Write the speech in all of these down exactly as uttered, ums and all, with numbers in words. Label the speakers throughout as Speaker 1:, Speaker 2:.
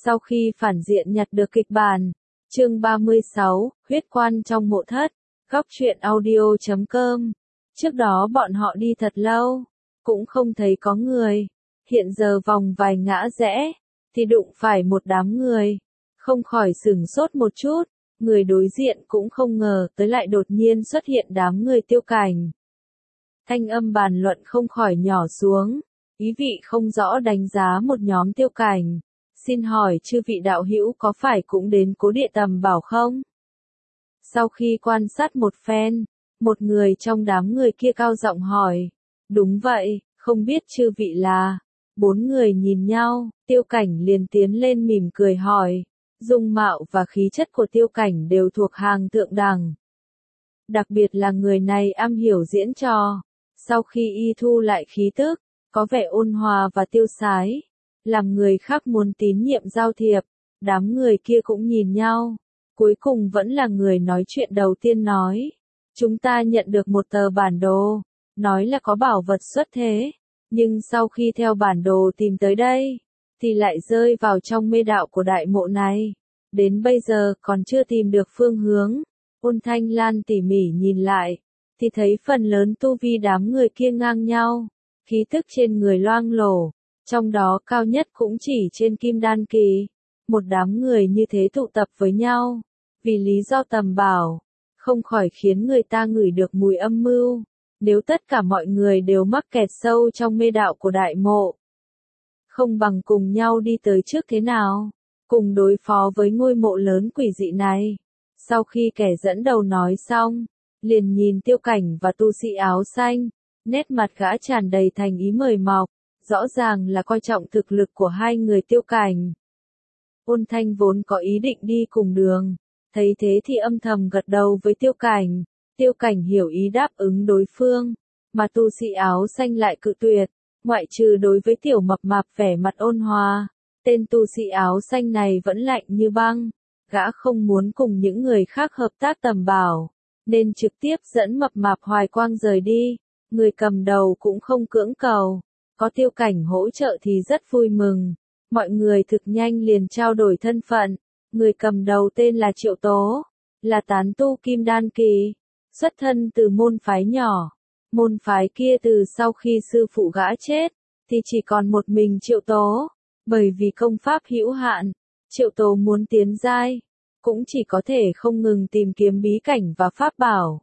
Speaker 1: Sau khi phản diện nhặt được kịch bản, chương ba mươi sáu, huyết quan trong mộ thất, góc truyện audio chấm com. Trước đó bọn họ đi thật lâu, cũng không thấy có người. Hiện giờ vòng vài ngã rẽ, thì đụng phải một đám người. Không khỏi sửng sốt một chút, người đối diện cũng không ngờ tới lại đột nhiên xuất hiện đám người Tiêu Cảnh. Thanh âm bàn luận không khỏi nhỏ xuống, ý vị không rõ đánh giá một nhóm Tiêu Cảnh. Xin hỏi chư vị đạo hữu có phải cũng đến Cố Địa Tầm Bảo không? Sau khi quan sát một phen, một người trong đám người kia cao giọng hỏi. Đúng vậy, không biết chư vị là. Bốn người nhìn nhau, Tiêu Cảnh liền tiến lên mỉm cười hỏi. Dung mạo và khí chất của Tiêu Cảnh đều thuộc hàng thượng đẳng. Đặc biệt là người này am hiểu diễn trò. Sau khi y thu lại khí tức, có vẻ ôn hòa và tiêu sái. Làm người khác muốn tín nhiệm giao thiệp, đám người kia cũng nhìn nhau. Cuối cùng vẫn là người nói chuyện đầu tiên nói. Chúng ta nhận được một tờ bản đồ, nói là có bảo vật xuất thế. Nhưng sau khi theo bản đồ tìm tới đây, thì lại rơi vào trong mê đạo của đại mộ này. Đến bây giờ còn chưa tìm được phương hướng. Ôn Thanh Lan tỉ mỉ nhìn lại, thì thấy phần lớn tu vi đám người kia ngang nhau. Khí tức trên người loang lổ, trong đó cao nhất cũng chỉ trên kim đan kỳ. Một đám người như thế tụ tập với nhau, vì lý do tầm bảo, không khỏi khiến người ta ngửi được mùi âm mưu. Nếu tất cả mọi người đều mắc kẹt sâu trong mê đạo của đại mộ, không bằng cùng nhau đi tới trước thế nào, cùng đối phó với ngôi mộ lớn quỷ dị này. Sau khi kẻ dẫn đầu nói xong, liền nhìn Tiêu Cảnh và tu sĩ áo xanh, nét mặt gã tràn đầy thành ý mời mọc, rõ ràng là coi trọng thực lực của hai người Tiêu Cảnh. Ôn Thanh vốn có ý định đi cùng đường, thấy thế thì âm thầm gật đầu với Tiêu Cảnh. Tiêu Cảnh hiểu ý đáp ứng đối phương, mà tu sĩ áo xanh lại cự tuyệt, ngoại trừ đối với tiểu mập mạp vẻ mặt ôn hòa. Tên tu sĩ áo xanh này vẫn lạnh như băng, gã không muốn cùng những người khác hợp tác tầm bảo, nên trực tiếp dẫn mập mạp Hoài Quang rời đi. Người cầm đầu cũng không cưỡng cầu, có Tiêu Cảnh hỗ trợ thì rất vui mừng. Mọi người thực nhanh liền trao đổi thân phận. Người cầm đầu tên là Triệu Tố, là tán tu kim đan kỳ, xuất thân từ môn phái nhỏ. Môn phái kia từ sau khi sư phụ gã chết, thì chỉ còn một mình Triệu Tố. Bởi vì công pháp hữu hạn, Triệu Tố muốn tiến giai, cũng chỉ có thể không ngừng tìm kiếm bí cảnh và pháp bảo.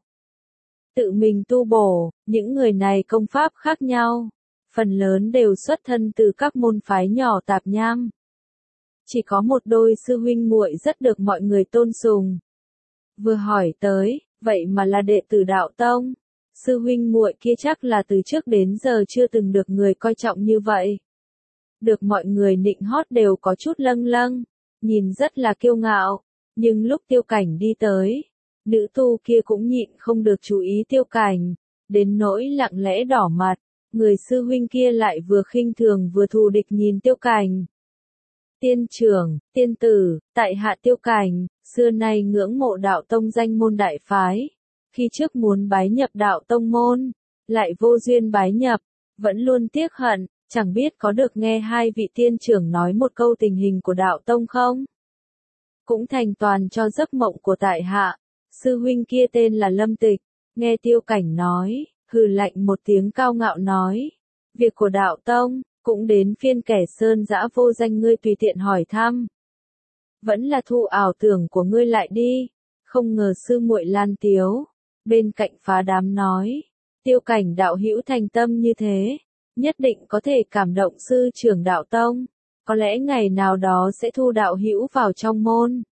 Speaker 1: Tự mình tu bổ, những người này công pháp khác nhau, phần lớn đều xuất thân từ các môn phái nhỏ tạp nham. Chỉ có một đôi sư huynh muội rất được mọi người tôn sùng. Vừa hỏi tới, vậy mà là đệ tử đạo tông. Sư huynh muội kia chắc là từ trước đến giờ chưa từng được người coi trọng như vậy. Được mọi người nịnh hót đều có chút lâng lâng, nhìn rất là kiêu ngạo. Nhưng lúc Tiêu Cảnh đi tới, nữ tu kia cũng nhịn không được chú ý Tiêu Cảnh, đến nỗi lặng lẽ đỏ mặt. Người sư huynh kia lại vừa khinh thường vừa thù địch nhìn Tiêu Cảnh. Tiên trưởng, tiên tử, tại hạ Tiêu Cảnh, xưa nay ngưỡng mộ đạo tông danh môn đại phái. Khi trước muốn bái nhập đạo tông môn, lại vô duyên bái nhập, vẫn luôn tiếc hận, chẳng biết có được nghe hai vị tiên trưởng nói một câu tình hình của đạo tông không? Cũng thành toàn cho giấc mộng của tại hạ. Sư huynh kia tên là Lâm Tịch, nghe Tiêu Cảnh nói, hừ lạnh một tiếng cao ngạo nói. Việc của đạo tông, cũng đến phiên kẻ sơn dã vô danh ngươi tùy tiện hỏi thăm. Vẫn là thu ảo tưởng của ngươi lại đi. Không ngờ sư muội Lan Tiếu, bên cạnh phá đám nói. Tiêu Cảnh đạo hữu thành tâm như thế, nhất định có thể cảm động sư trưởng đạo tông. Có lẽ ngày nào đó sẽ thu đạo hữu vào trong môn.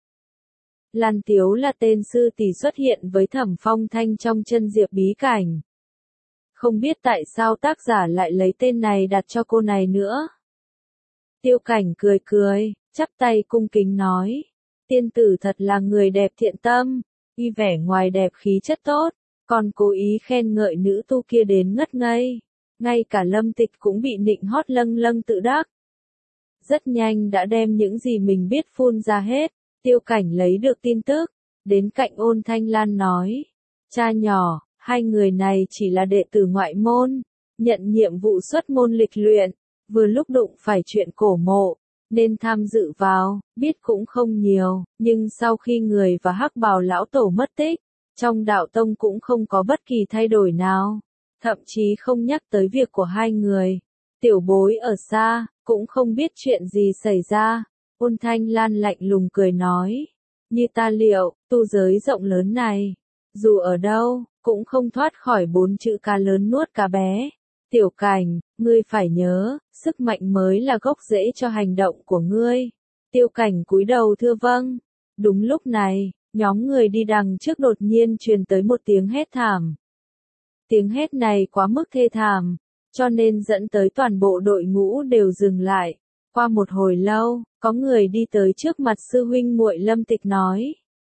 Speaker 1: Lan Tiếu là tên sư tỷ xuất hiện với Thẩm Phong Thanh trong chân diệp bí cảnh. Không biết tại sao tác giả lại lấy tên này đặt cho cô này nữa. Tiêu Cảnh cười cười, chắp tay cung kính nói. Tiên tử thật là người đẹp thiện tâm, y vẻ ngoài đẹp khí chất tốt, còn cố ý khen ngợi nữ tu kia đến ngất ngây. Ngay cả Lâm Tịch cũng bị nịnh hót lâng lâng tự đắc. Rất nhanh đã đem những gì mình biết phun ra hết. Tiêu Cảnh lấy được tin tức, đến cạnh Ôn Thanh Lan nói. Cha nhỏ, hai người này chỉ là đệ tử ngoại môn, nhận nhiệm vụ xuất môn lịch luyện, vừa lúc đụng phải chuyện cổ mộ, nên tham dự vào, biết cũng không nhiều, nhưng sau khi người và Hắc Bào lão tổ mất tích, trong đạo tông cũng không có bất kỳ thay đổi nào, thậm chí không nhắc tới việc của hai người. Tiểu bối ở xa, cũng không biết chuyện gì xảy ra. Ôn Thanh Lan lạnh lùng cười nói, như ta liệu, tu giới rộng lớn này, dù ở đâu, cũng không thoát khỏi bốn chữ cá lớn nuốt cá bé. Tiểu Cảnh, ngươi phải nhớ, sức mạnh mới là gốc rễ cho hành động của ngươi. Tiêu Cảnh cúi đầu thưa vâng. Đúng lúc này, nhóm người đi đằng trước đột nhiên truyền tới một tiếng hét thảm. Tiếng hét này quá mức thê thảm, cho nên dẫn tới toàn bộ đội ngũ đều dừng lại. Qua một hồi lâu, có người đi tới trước mặt sư huynh muội Lâm Tịch nói.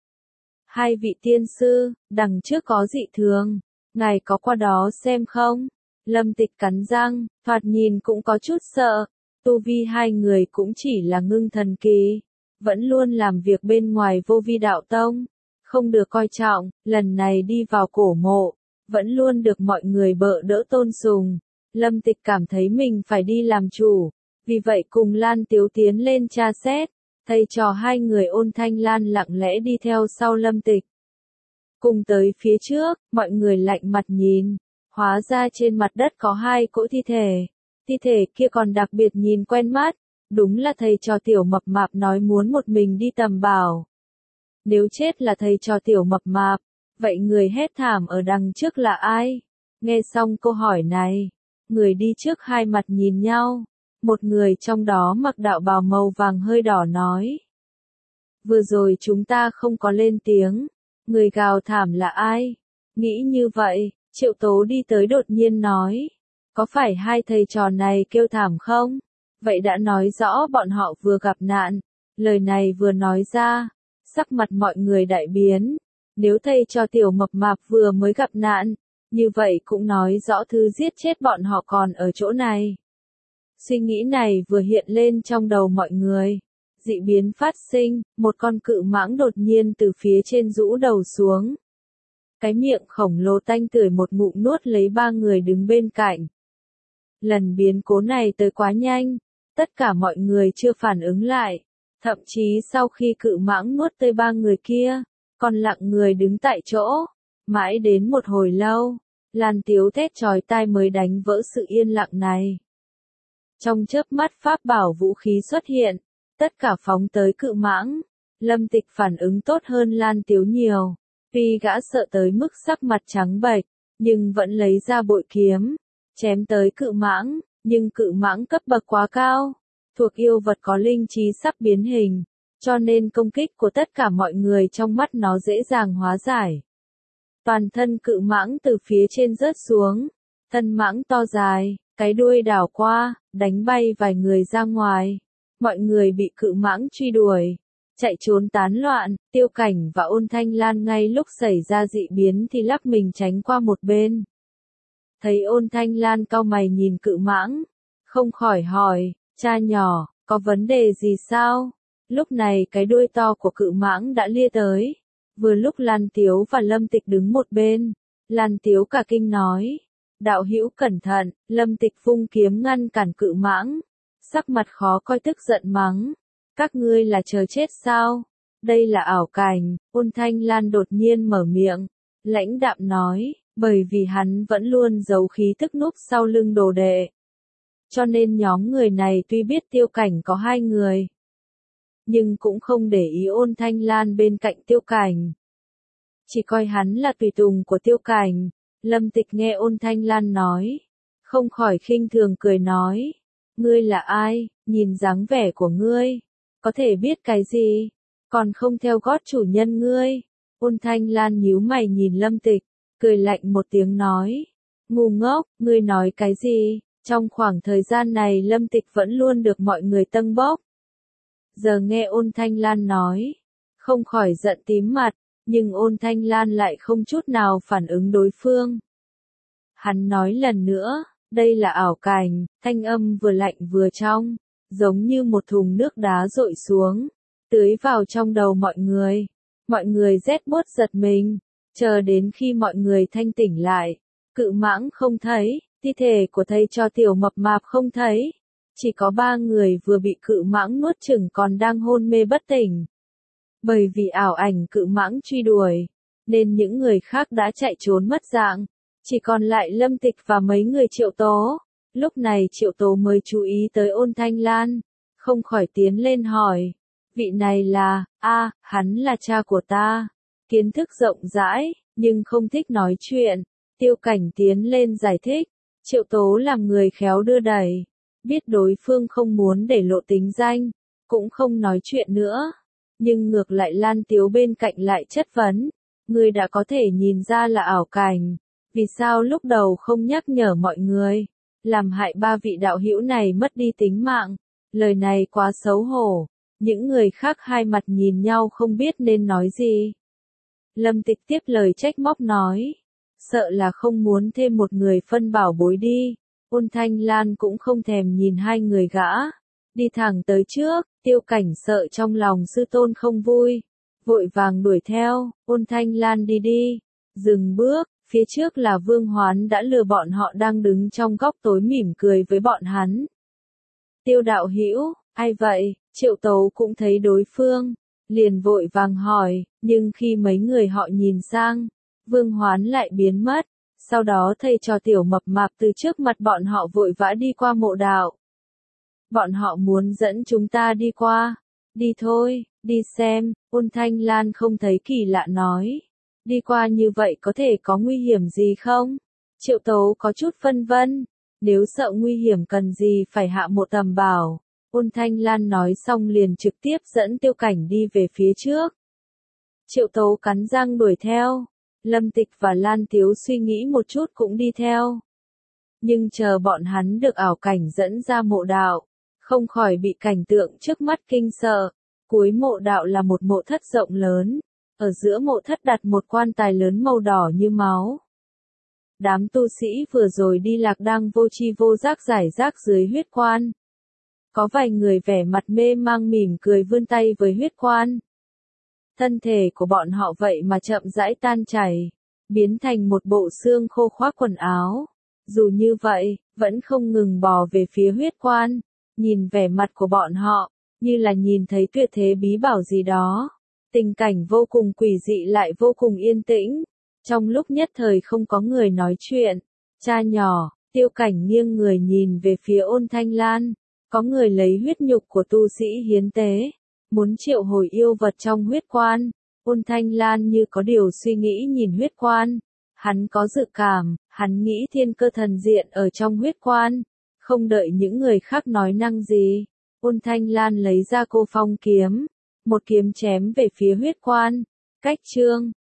Speaker 1: Hai vị tiên sư, đằng trước có dị thường, ngài có qua đó xem không? Lâm Tịch cắn răng, thoạt nhìn cũng có chút sợ. Tu vi hai người cũng chỉ là ngưng thần kỳ, vẫn luôn làm việc bên ngoài vô vi đạo tông, không được coi trọng, lần này đi vào cổ mộ, vẫn luôn được mọi người bợ đỡ tôn sùng. Lâm Tịch cảm thấy mình phải đi làm chủ, vì vậy cùng Lan Tiếu tiến lên tra xét, thầy trò hai người Ôn Thanh Lan lặng lẽ đi theo sau Lâm Tịch. Cùng tới phía trước, mọi người lạnh mặt nhìn, hóa ra trên mặt đất có hai cỗ thi thể, thi thể kia còn đặc biệt nhìn quen mắt, đúng là thầy trò Tiểu Mập Mạp nói muốn một mình đi tầm bảo. Nếu chết là thầy trò Tiểu Mập Mạp, vậy người hét thảm ở đằng trước là ai? Nghe xong câu hỏi này, người đi trước hai mặt nhìn nhau, một người trong đó mặc đạo bào màu vàng hơi đỏ nói. Vừa rồi chúng ta không có lên tiếng, người gào thảm là ai? Nghĩ như vậy, Triệu Tố đi tới đột nhiên nói, có phải hai thầy trò này kêu thảm không? Vậy đã nói rõ bọn họ vừa gặp nạn. Lời này vừa nói ra, sắc mặt mọi người đại biến. Nếu thầy trò Tiểu Mập Mạp vừa mới gặp nạn, như vậy cũng nói rõ thứ giết chết bọn họ còn ở chỗ này. Suy nghĩ này vừa hiện lên trong đầu mọi người. Dị biến phát sinh, một con cự mãng đột nhiên từ phía trên rũ đầu xuống. Cái miệng khổng lồ tanh tưởi một ngụm nuốt lấy ba người đứng bên cạnh. Lần biến cố này tới quá nhanh, tất cả mọi người chưa phản ứng lại. Thậm chí sau khi cự mãng nuốt tới ba người kia, còn lặng người đứng tại chỗ. Mãi đến một hồi lâu, Lan Tiếu thét chói tai mới đánh vỡ sự yên lặng này. Trong chớp mắt pháp bảo vũ khí xuất hiện, tất cả phóng tới cự mãng. Lâm Tịch phản ứng tốt hơn Lan Tiếu nhiều. Tuy gã sợ tới mức sắc mặt trắng bệch, nhưng vẫn lấy ra bội kiếm, chém tới cự mãng, nhưng cự mãng cấp bậc quá cao, thuộc yêu vật có linh trí sắp biến hình, cho nên công kích của tất cả mọi người trong mắt nó dễ dàng hóa giải. Toàn thân cự mãng từ phía trên rớt xuống, thân mãng to dài, cái đuôi đảo qua, đánh bay vài người ra ngoài. Mọi người bị cự mãng truy đuổi, chạy trốn tán loạn. Tiêu Cảnh và Ôn Thanh Lan ngay lúc xảy ra dị biến thì lắc mình tránh qua một bên. Thấy Ôn Thanh Lan cau mày nhìn cự mãng, không khỏi hỏi, cha nhỏ, có vấn đề gì sao? Lúc này cái đuôi to của cự mãng đã lia tới. Vừa lúc Lan Tiếu và Lâm Tịch đứng một bên, Lan Tiếu cả kinh nói, đạo hữu cẩn thận. Lâm Tịch vung kiếm ngăn cản cự mãng, sắc mặt khó coi tức giận mắng, các ngươi là chờ chết sao? Đây là ảo cảnh. Ôn Thanh Lan đột nhiên mở miệng, lãnh đạm nói, bởi vì hắn vẫn luôn giấu khí tức núp sau lưng đồ đệ. Cho nên nhóm người này tuy biết Tiêu Cảnh có hai người, nhưng cũng không để ý Ôn Thanh Lan bên cạnh Tiêu Cảnh. Chỉ coi hắn là tùy tùng của Tiêu Cảnh. Lâm Tịch nghe Ôn Thanh Lan nói, không khỏi khinh thường cười nói, ngươi là ai, nhìn dáng vẻ của ngươi, có thể biết cái gì, còn không theo gót chủ nhân ngươi. Ôn Thanh Lan nhíu mày nhìn Lâm Tịch, cười lạnh một tiếng nói, ngu ngốc, ngươi nói cái gì? Trong khoảng thời gian này Lâm Tịch vẫn luôn được mọi người tâng bốc. Giờ nghe Ôn Thanh Lan nói, không khỏi giận tím mặt, nhưng Ôn Thanh Lan lại không chút nào phản ứng đối phương. Hắn nói lần nữa, đây là ảo cảnh. Thanh âm vừa lạnh vừa trong, giống như một thùng nước đá dội xuống, tưới vào trong đầu mọi người. Mọi người rét buốt giật mình, chờ đến khi mọi người thanh tỉnh lại, cự mãng không thấy, thi thể của thầy trò Tiểu Mập Mạp không thấy, chỉ có ba người vừa bị cự mãng nuốt chửng còn đang hôn mê bất tỉnh. Bởi vì ảo ảnh cự mãng truy đuổi, nên những người khác đã chạy trốn mất dạng, chỉ còn lại Lâm Tịch và mấy người Triệu Tố. Lúc này Triệu Tố mới chú ý tới Ôn Thanh Lan, không khỏi tiến lên hỏi, vị này là, a, hắn là cha của ta. Kiến thức rộng rãi, nhưng không thích nói chuyện. Tiêu Cảnh tiến lên giải thích, Triệu Tố làm người khéo đưa đẩy, biết đối phương không muốn để lộ tính danh, cũng không nói chuyện nữa. Nhưng ngược lại Lan Tiếu bên cạnh lại chất vấn, người đã có thể nhìn ra là ảo cảnh, vì sao lúc đầu không nhắc nhở mọi người, làm hại ba vị đạo hữu này mất đi tính mạng. Lời này quá xấu hổ, những người khác hai mặt nhìn nhau không biết nên nói gì. Lâm Tịch tiếp lời trách móc nói, sợ là không muốn thêm một người phân bảo bối đi. Ôn Thanh Lan cũng không thèm nhìn hai người gã, đi thẳng tới trước. Tiêu Cảnh sợ trong lòng sư tôn không vui, vội vàng đuổi theo. Ôn Thanh Lan đi đi, dừng bước, phía trước là Vương Hoán đã lừa bọn họ đang đứng trong góc tối mỉm cười với bọn hắn. Tiêu đạo hữu, ai vậy? Triệu Tố cũng thấy đối phương, liền vội vàng hỏi, nhưng khi mấy người họ nhìn sang, Vương Hoán lại biến mất. Sau đó thầy trò Tiểu Mập Mạp từ trước mặt bọn họ vội vã đi qua mộ đạo. Bọn họ muốn dẫn chúng ta đi qua. Đi thôi, đi xem. Ôn Thanh Lan không thấy kỳ lạ nói, đi qua như vậy có thể có nguy hiểm gì không? Triệu Tố có chút phân vân, nếu sợ nguy hiểm cần gì phải hạ một tầm bảo. Ôn Thanh Lan nói xong liền trực tiếp dẫn Tiêu Cảnh đi về phía trước. Triệu Tố cắn răng đuổi theo. Lâm Tịch và Lan Tiếu suy nghĩ một chút cũng đi theo. Nhưng chờ bọn hắn được ảo cảnh dẫn ra mộ đạo, không khỏi bị cảnh tượng trước mắt kinh sợ. Cuối mộ đạo là một mộ thất rộng lớn, ở giữa mộ thất đặt một quan tài lớn màu đỏ như máu. Đám tu sĩ vừa rồi đi lạc đang vô tri vô giác giải rác dưới huyết quan. Có vài người vẻ mặt mê mang mỉm cười vươn tay với huyết quan. Thân thể của bọn họ vậy mà chậm rãi tan chảy, biến thành một bộ xương khô khoác quần áo. Dù như vậy, vẫn không ngừng bò về phía huyết quan, nhìn vẻ mặt của bọn họ, như là nhìn thấy tuyệt thế bí bảo gì đó. Tình cảnh vô cùng quỷ dị lại vô cùng yên tĩnh. Trong lúc nhất thời không có người nói chuyện. Cha nhỏ, Tiêu Cảnh nghiêng người nhìn về phía Ôn Thanh Lan. Có người lấy huyết nhục của tu sĩ hiến tế, muốn triệu hồi yêu vật trong huyết quan. Ôn Thanh Lan như có điều suy nghĩ nhìn huyết quan. Hắn có dự cảm, hắn nghĩ thiên cơ thần diện ở trong huyết quan. Không đợi những người khác nói năng gì, Ôn Thanh Lan lấy ra cô phong kiếm, một kiếm chém về phía huyết quan. Cách chương